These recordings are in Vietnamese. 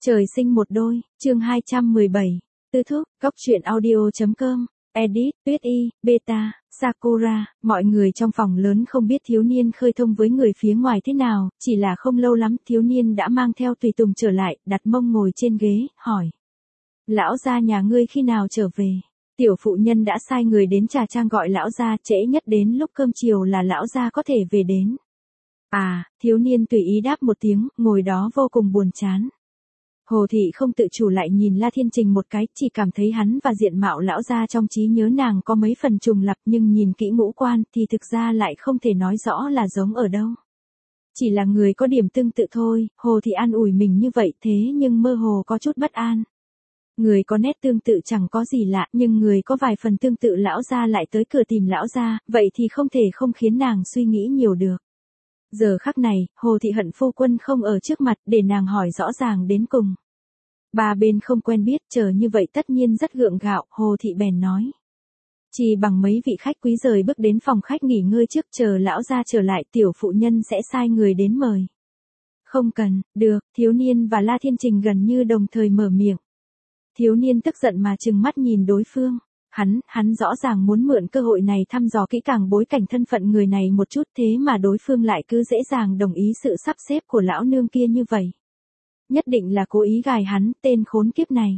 Trời sinh một đôi, chương 217. Tư thúc, góc truyện audio.com, edit, Tuyết Y, Beta, Sakura, mọi người trong phòng lớn không biết thiếu niên khơi thông với người phía ngoài thế nào, chỉ là không lâu lắm thiếu niên đã mang theo tùy tùng trở lại, đặt mông ngồi trên ghế, hỏi. Lão gia nhà ngươi khi nào trở về? Tiểu phụ nhân đã sai người đến trà trang gọi lão gia, trễ nhất đến lúc cơm chiều là lão gia có thể về đến. À, thiếu niên tùy ý đáp một tiếng, ngồi đó vô cùng buồn chán. Hồ Thị không tự chủ lại nhìn La Thiên Trình một cái, chỉ cảm thấy hắn và diện mạo lão gia trong trí nhớ nàng có mấy phần trùng lặp, nhưng nhìn kỹ ngũ quan thì thực ra lại không thể nói rõ là giống ở đâu. Chỉ là người có điểm tương tự thôi, Hồ Thị an ủi mình như vậy thế nhưng mơ hồ có chút bất an. Người có nét tương tự chẳng có gì lạ, nhưng người có vài phần tương tự lão gia lại tới cửa tìm lão gia, vậy thì không thể không khiến nàng suy nghĩ nhiều được. Giờ khắc này, Hồ Thị hận phu quân không ở trước mặt để nàng hỏi rõ ràng đến cùng. Ba bên không quen biết, chờ như vậy tất nhiên rất gượng gạo, Hồ Thị bèn nói. Chỉ bằng mấy vị khách quý rời bước đến phòng khách nghỉ ngơi trước, chờ lão gia trở lại tiểu phụ nhân sẽ sai người đến mời. Không cần, được, thiếu niên và La Thiên Trình gần như đồng thời mở miệng. Thiếu niên tức giận mà trừng mắt nhìn đối phương. Hắn rõ ràng muốn mượn cơ hội này thăm dò kỹ càng bối cảnh thân phận người này một chút, thế mà đối phương lại cứ dễ dàng đồng ý sự sắp xếp của lão nương kia như vậy. Nhất định là cố ý gài hắn, tên khốn kiếp này.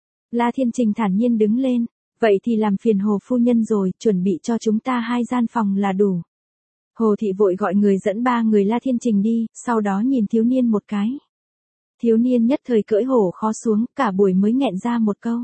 La Thiên Trình thản nhiên đứng lên, vậy thì làm phiền Hồ phu nhân rồi, chuẩn bị cho chúng ta 2 gian phòng là đủ. Hồ Thị vội gọi người dẫn 3 người La Thiên Trình đi, sau đó nhìn thiếu niên một cái. Thiếu niên nhất thời cưỡi hổ khó xuống, cả buổi mới nghẹn ra một câu.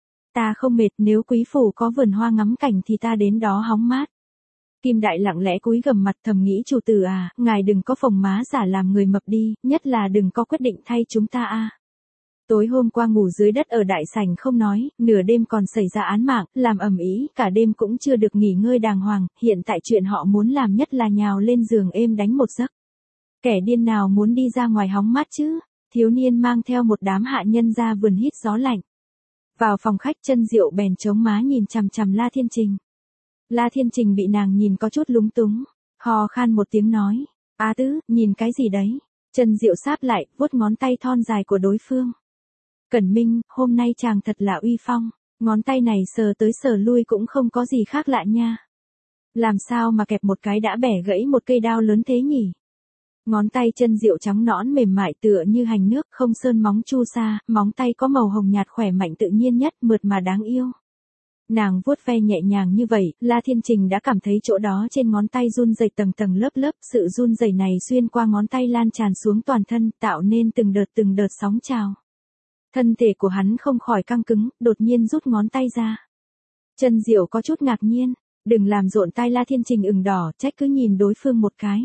Ta không mệt, nếu quý phủ có vườn hoa ngắm cảnh thì ta đến đó hóng mát. Kim Đại lặng lẽ cúi gằm mặt thầm nghĩ, chủ tử à, ngài đừng có phồng má giả làm người mập đi, nhất là đừng có quyết định thay chúng ta a. Tối hôm qua ngủ dưới đất ở đại sảnh không nói, nửa đêm còn xảy ra án mạng, làm ầm ĩ, cả đêm cũng chưa được nghỉ ngơi đàng hoàng, hiện tại chuyện họ muốn làm nhất là nhào lên giường êm đánh một giấc. Kẻ điên nào muốn đi ra ngoài hóng mát chứ? Thiếu niên mang theo một đám hạ nhân ra vườn hít gió lạnh. Vào phòng khách, Chân Diệu bèn chống má nhìn chằm chằm La Thiên Trình. La Thiên Trình bị nàng nhìn có chút lúng túng, hò khan một tiếng nói, "A Tứ, nhìn cái gì đấy?" Chân Diệu sáp lại, vuốt ngón tay thon dài của đối phương. "Cẩn Minh, hôm nay chàng thật là uy phong, ngón tay này sờ tới sờ lui cũng không có gì khác lạ nha. Làm sao mà kẹp một cái đã bẻ gãy một cây đao lớn thế nhỉ?" Ngón tay Chân Diệu trắng nõn mềm mại tựa như hành nước, không sơn móng chu sa, móng tay có màu hồng nhạt khỏe mạnh tự nhiên nhất, mượt mà đáng yêu. Nàng vuốt ve nhẹ nhàng như vậy, La Thiên Trình đã cảm thấy chỗ đó trên ngón tay run rẩy tầng tầng lớp lớp, sự run rẩy này xuyên qua ngón tay lan tràn xuống toàn thân, tạo nên từng đợt sóng trào. Thân thể của hắn không khỏi căng cứng, đột nhiên rút ngón tay ra. Chân Diệu có chút ngạc nhiên, đừng làm rộn tai La Thiên Trình ửng đỏ, trách cứ nhìn đối phương một cái.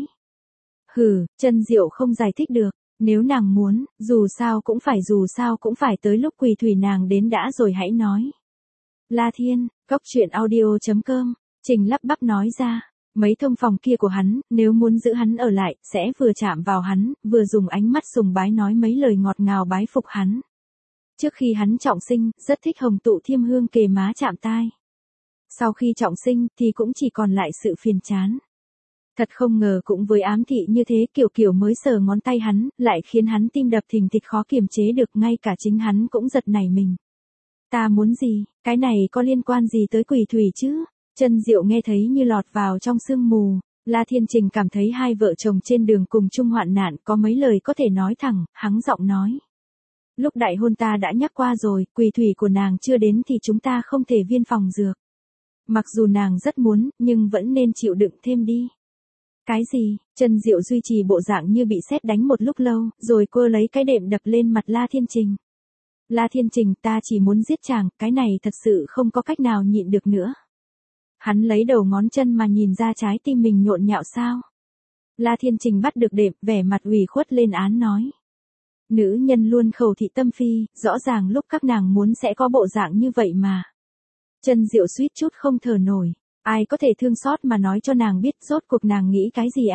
Hừ, Chân Diệu không giải thích được, nếu nàng muốn, dù sao cũng phải tới lúc Quỳ Thủy nàng đến đã rồi hãy nói. La Thiên, góc truyện audio.com, Trình lắp bắp nói ra, mấy thông phòng kia của hắn, nếu muốn giữ hắn ở lại, sẽ vừa chạm vào hắn, vừa dùng ánh mắt sùng bái nói mấy lời ngọt ngào bái phục hắn. Trước khi hắn trọng sinh, rất thích hồng tụ thiêm hương kề má chạm tai. Sau khi trọng sinh thì cũng chỉ còn lại sự phiền chán. Thật không ngờ cũng với ám thị như thế, kiểu mới sờ ngón tay hắn, lại khiến hắn tim đập thình thịch khó kiềm chế được, ngay cả chính hắn cũng giật nảy mình. Ta muốn gì, cái này có liên quan gì tới Quỳ Thủy chứ? Chân Diệu nghe thấy như lọt vào trong sương mù. La Thiên Trình cảm thấy hai vợ chồng trên đường cùng chung hoạn nạn, có mấy lời có thể nói thẳng, hắng giọng nói. Lúc đại hôn ta đã nhắc qua rồi, Quỳ Thủy của nàng chưa đến thì chúng ta không thể viên phòng dược. Mặc dù nàng rất muốn, nhưng vẫn nên chịu đựng thêm đi. Cái gì? Chân Diệu duy trì bộ dạng như bị sét đánh một lúc lâu, rồi cô lấy cái đệm đập lên mặt La Thiên Trình. La Thiên Trình, ta chỉ muốn giết chàng, cái này thật sự không có cách nào nhịn được nữa. Hắn lấy đầu ngón chân mà nhìn ra trái tim mình nhộn nhạo sao. La Thiên Trình bắt được đệm, vẻ mặt ủy khuất lên án nói. Nữ nhân luôn khẩu thị tâm phi, rõ ràng lúc các nàng muốn sẽ có bộ dạng như vậy mà. Chân Diệu suýt chút không thở nổi. Ai có thể thương xót mà nói cho nàng biết rốt cuộc nàng nghĩ cái gì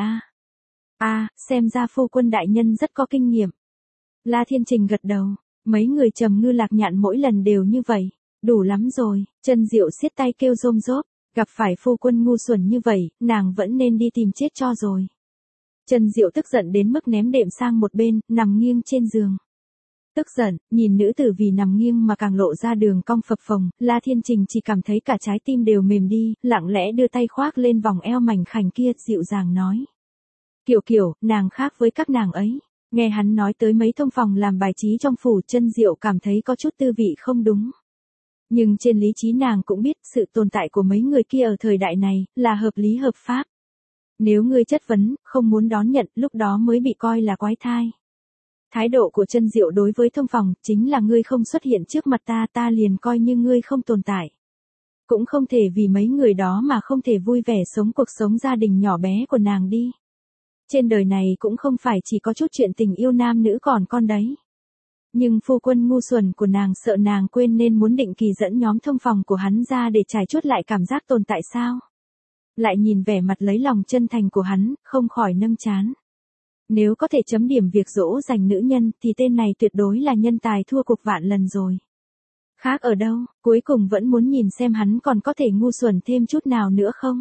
a? Xem ra phu quân đại nhân rất có kinh nghiệm. La Thiên Trình gật đầu, mấy người Trầm Ngư Lạc Nhạn mỗi lần đều như vậy, đủ lắm rồi. Chân Diệu siết tay kêu rôm rốp, gặp phải phu quân ngu xuẩn như vậy, nàng vẫn nên đi tìm chết cho rồi. Chân Diệu tức giận đến mức ném đệm sang một bên, nằm nghiêng trên giường. Tức giận, nhìn nữ tử vì nằm nghiêng mà càng lộ ra đường cong phập phồng, La Thiên Trình chỉ cảm thấy cả trái tim đều mềm đi, lặng lẽ đưa tay khoác lên vòng eo mảnh khảnh kia, dịu dàng nói. Kiểu kiểu, nàng khác với các nàng ấy. Nghe hắn nói tới mấy thông phòng làm bài trí trong phủ, Chân Diệu cảm thấy có chút tư vị không đúng. Nhưng trên lý trí nàng cũng biết sự tồn tại của mấy người kia ở thời đại này là hợp lý hợp pháp. Nếu ngươi chất vấn, không muốn đón nhận, lúc đó mới bị coi là quái thai. Thái độ của Chân Diệu đối với thông phòng chính là ngươi không xuất hiện trước mặt ta, ta liền coi như ngươi không tồn tại. Cũng không thể vì mấy người đó mà không thể vui vẻ sống cuộc sống gia đình nhỏ bé của nàng đi. Trên đời này cũng không phải chỉ có chút chuyện tình yêu nam nữ còn con đấy. Nhưng phu quân ngu xuẩn của nàng sợ nàng quên nên muốn định kỳ dẫn nhóm thông phòng của hắn ra để trải chuốt lại cảm giác tồn tại sao. Lại nhìn vẻ mặt lấy lòng chân thành của hắn, không khỏi nâng trán. Nếu có thể chấm điểm việc dỗ dành nữ nhân thì tên này tuyệt đối là nhân tài thua cuộc vạn lần rồi. Khác ở đâu, cuối cùng vẫn muốn nhìn xem hắn còn có thể ngu xuẩn thêm chút nào nữa không.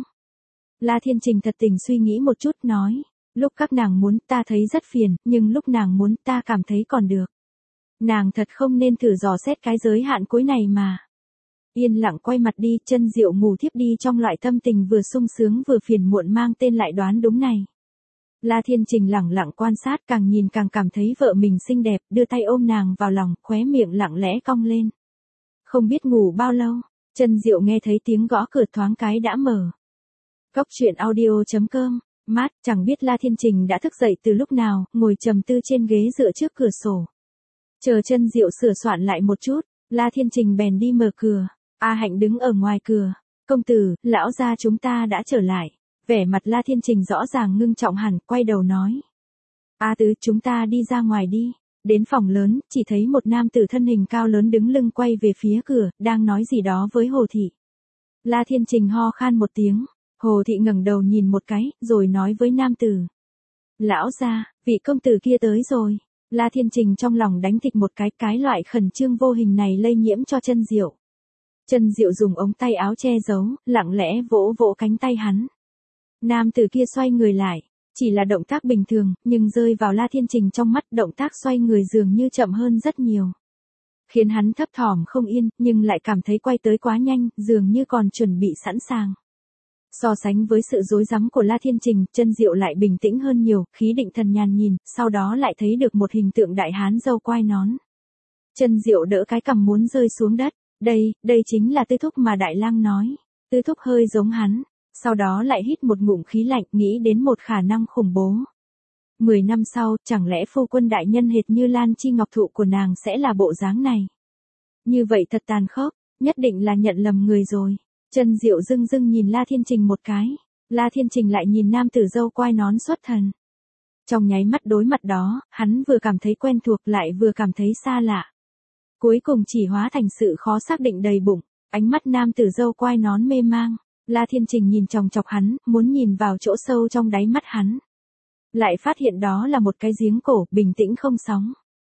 La Thiên Trình thật tình suy nghĩ một chút nói. Lúc các nàng muốn ta thấy rất phiền, nhưng lúc nàng muốn ta cảm thấy còn được. Nàng thật không nên thử dò xét cái giới hạn cuối này mà. Yên lặng quay mặt đi, Chân Diệu ngủ thiếp đi trong loại tâm tình vừa sung sướng vừa phiền muộn mang tên lại đoán đúng này. La Thiên Trình lẳng lặng quan sát, càng nhìn càng cảm thấy vợ mình xinh đẹp, đưa tay ôm nàng vào lòng, khóe miệng lặng lẽ cong lên. Không biết ngủ bao lâu, Chân Diệu nghe thấy tiếng gõ cửa thoáng cái đã mở. Cốc truyện audio.com. Mát, chẳng biết La Thiên Trình đã thức dậy từ lúc nào, ngồi trầm tư trên ghế dựa trước cửa sổ. Chờ Chân Diệu sửa soạn lại một chút, La Thiên Trình bèn đi mở cửa. A Hạnh đứng ở ngoài cửa. Công tử, lão gia chúng ta đã trở lại. Vẻ mặt La Thiên Trình rõ ràng ngưng trọng hẳn, quay đầu nói. A Tứ, chúng ta đi ra ngoài đi. Đến phòng lớn, chỉ thấy một nam tử thân hình cao lớn đứng lưng quay về phía cửa, đang nói gì đó với Hồ Thị. La Thiên Trình ho khan một tiếng. Hồ Thị ngẩng đầu nhìn một cái, rồi nói với nam tử. Lão gia, vị công tử kia tới rồi. La Thiên Trình trong lòng đánh thịch một cái loại khẩn trương vô hình này lây nhiễm cho Chân Diệu. Chân Diệu dùng ống tay áo che giấu, lặng lẽ vỗ vỗ cánh tay hắn. Nam tử kia xoay người lại, chỉ là động tác bình thường, nhưng rơi vào La Thiên Trình trong mắt động tác xoay người dường như chậm hơn rất nhiều. Khiến hắn thấp thỏm không yên, nhưng lại cảm thấy quay tới quá nhanh, dường như còn chuẩn bị sẵn sàng. So sánh với sự rối rắm của La Thiên Trình, Chân Diệu lại bình tĩnh hơn nhiều, khí định thần nhàn nhìn, sau đó lại thấy được một hình tượng đại hán râu quai nón. Chân Diệu đỡ cái cằm muốn rơi xuống đất, đây chính là Tư Thúc mà Đại Lang nói. Tư Thúc hơi giống hắn, sau đó lại hít một ngụm khí lạnh, nghĩ đến một khả năng khủng bố. 10 năm sau, chẳng lẽ phu quân đại nhân hệt như Lan Chi Ngọc Thụ của nàng sẽ là bộ dáng này? Như vậy thật tàn khốc, nhất định là nhận lầm người rồi. Chân Diệu dưng dưng nhìn La Thiên Trình một cái. La Thiên Trình lại nhìn nam tử râu quai nón xuất thần. Trong nháy mắt đối mặt đó, hắn vừa cảm thấy quen thuộc lại vừa cảm thấy xa lạ. Cuối cùng chỉ hóa thành sự khó xác định đầy bụng. Ánh mắt nam tử râu quai nón mê mang. La Thiên Trình nhìn chòng chọc hắn, muốn nhìn vào chỗ sâu trong đáy mắt hắn. Lại phát hiện đó là một cái giếng cổ, bình tĩnh không sóng.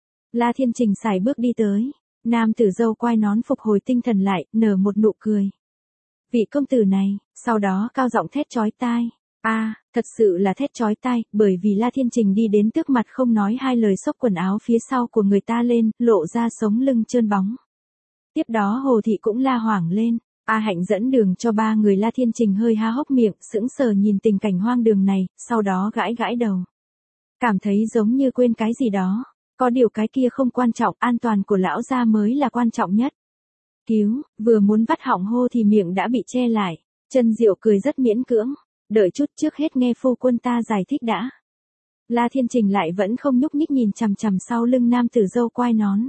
La Thiên Trình sải bước đi tới. Nam tử râu quai nón phục hồi tinh thần lại, nở một nụ cười. Vị công tử này, sau đó cao giọng thét chói tai. Thật sự là thét chói tai, bởi vì La Thiên Trình đi đến trước mặt không nói hai lời xốc quần áo phía sau của người ta lên, lộ ra sống lưng trơn bóng. Tiếp đó Hồ Thị cũng la hoảng lên. A Hạnh dẫn đường cho ba người. La Thiên Trình hơi há hốc miệng, sững sờ nhìn tình cảnh hoang đường này, sau đó gãi gãi đầu. Cảm thấy giống như quên cái gì đó. Có điều cái kia không quan trọng, an toàn của lão gia mới là quan trọng nhất. Cứu, vừa muốn vắt họng hô thì miệng đã bị che lại. Chân Diệu cười rất miễn cưỡng. Đợi chút, trước hết nghe phu quân ta giải thích đã. La Thiên Trình lại vẫn không nhúc nhích nhìn chằm chằm sau lưng nam tử râu quai nón.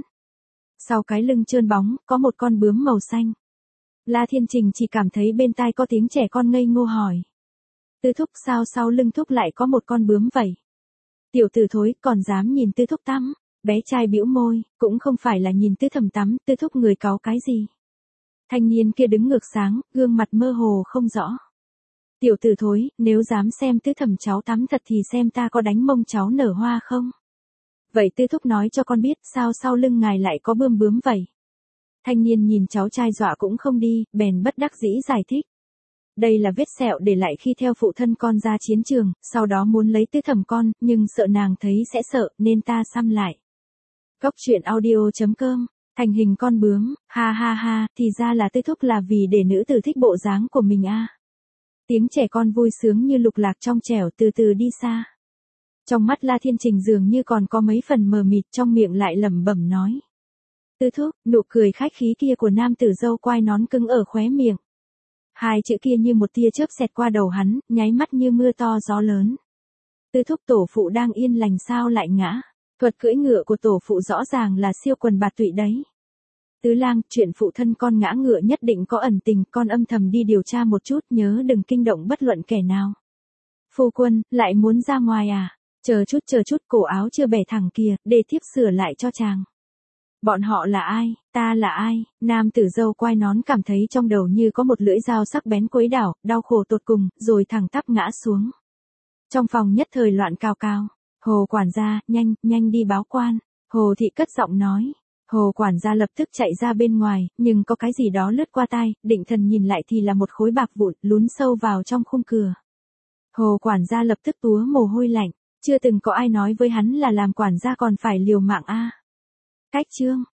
Sau cái lưng trơn bóng, có một con bướm màu xanh. La Thiên Trình chỉ cảm thấy bên tai có tiếng trẻ con ngây ngô hỏi. Tư Thúc, sao sau lưng Thúc lại có một con bướm vậy? Tiểu tử thối, còn dám nhìn Tư Thúc tắm. Bé trai bĩu môi, cũng không phải là nhìn Tư Thẩm tắm, Tư Thúc người cáu cái gì? Thanh niên kia đứng ngược sáng, gương mặt mơ hồ không rõ. Tiểu tử thối, nếu dám xem Tư Thẩm cháu tắm thật thì xem ta có đánh mông cháu nở hoa không? Vậy Tư Thúc nói cho con biết, sao sau lưng ngài lại có bươm bướm vậy? Thanh niên nhìn cháu trai dọa cũng không đi, bèn bất đắc dĩ giải thích. Đây là vết sẹo để lại khi theo phụ thân con ra chiến trường, sau đó muốn lấy Tư Thẩm con, nhưng sợ nàng thấy sẽ sợ, nên ta xăm lại. Cóc truyện audio.com, thành hình con bướm, ha ha ha, thì ra là Tư Thúc là vì để nữ tử thích bộ dáng của mình a. Tiếng trẻ con vui sướng như lục lạc trong trẻo từ từ đi xa. Trong mắt La Thiên Trình dường như còn có mấy phần mờ mịt, trong miệng lại lẩm bẩm nói. Tư Thúc, nụ cười khách khí kia của nam tử râu quai nón cứng ở khóe miệng. Hai chữ kia như một tia chớp xẹt qua đầu hắn, nháy mắt như mưa to gió lớn. Tư Thúc, tổ phụ đang yên lành sao lại ngã? Thuật cưỡi ngựa của tổ phụ rõ ràng là siêu quần bạt tụy đấy. Tứ Lang, chuyện phụ thân con ngã ngựa nhất định có ẩn tình, con âm thầm đi điều tra một chút, nhớ đừng kinh động bất luận kẻ nào. Phu quân, lại muốn ra ngoài à? Chờ chút, cổ áo chưa bẻ thẳng kìa, để thiếp sửa lại cho chàng. Bọn họ là ai, ta là ai? Nam tử râu quai nón cảm thấy trong đầu như có một lưỡi dao sắc bén quấy đảo, đau khổ tột cùng, rồi thẳng tắp ngã xuống. Trong phòng nhất thời loạn cào cào. Hồ quản gia, nhanh đi báo quan. Hồ thị cất giọng nói. Hồ quản gia lập tức chạy ra bên ngoài, nhưng có cái gì đó lướt qua tai, định thần nhìn lại thì là một khối bạc vụn lún sâu vào trong khung cửa. Hồ quản gia lập tức túa mồ hôi lạnh, chưa từng có ai nói với hắn là làm quản gia còn phải liều mạng a. Cách chương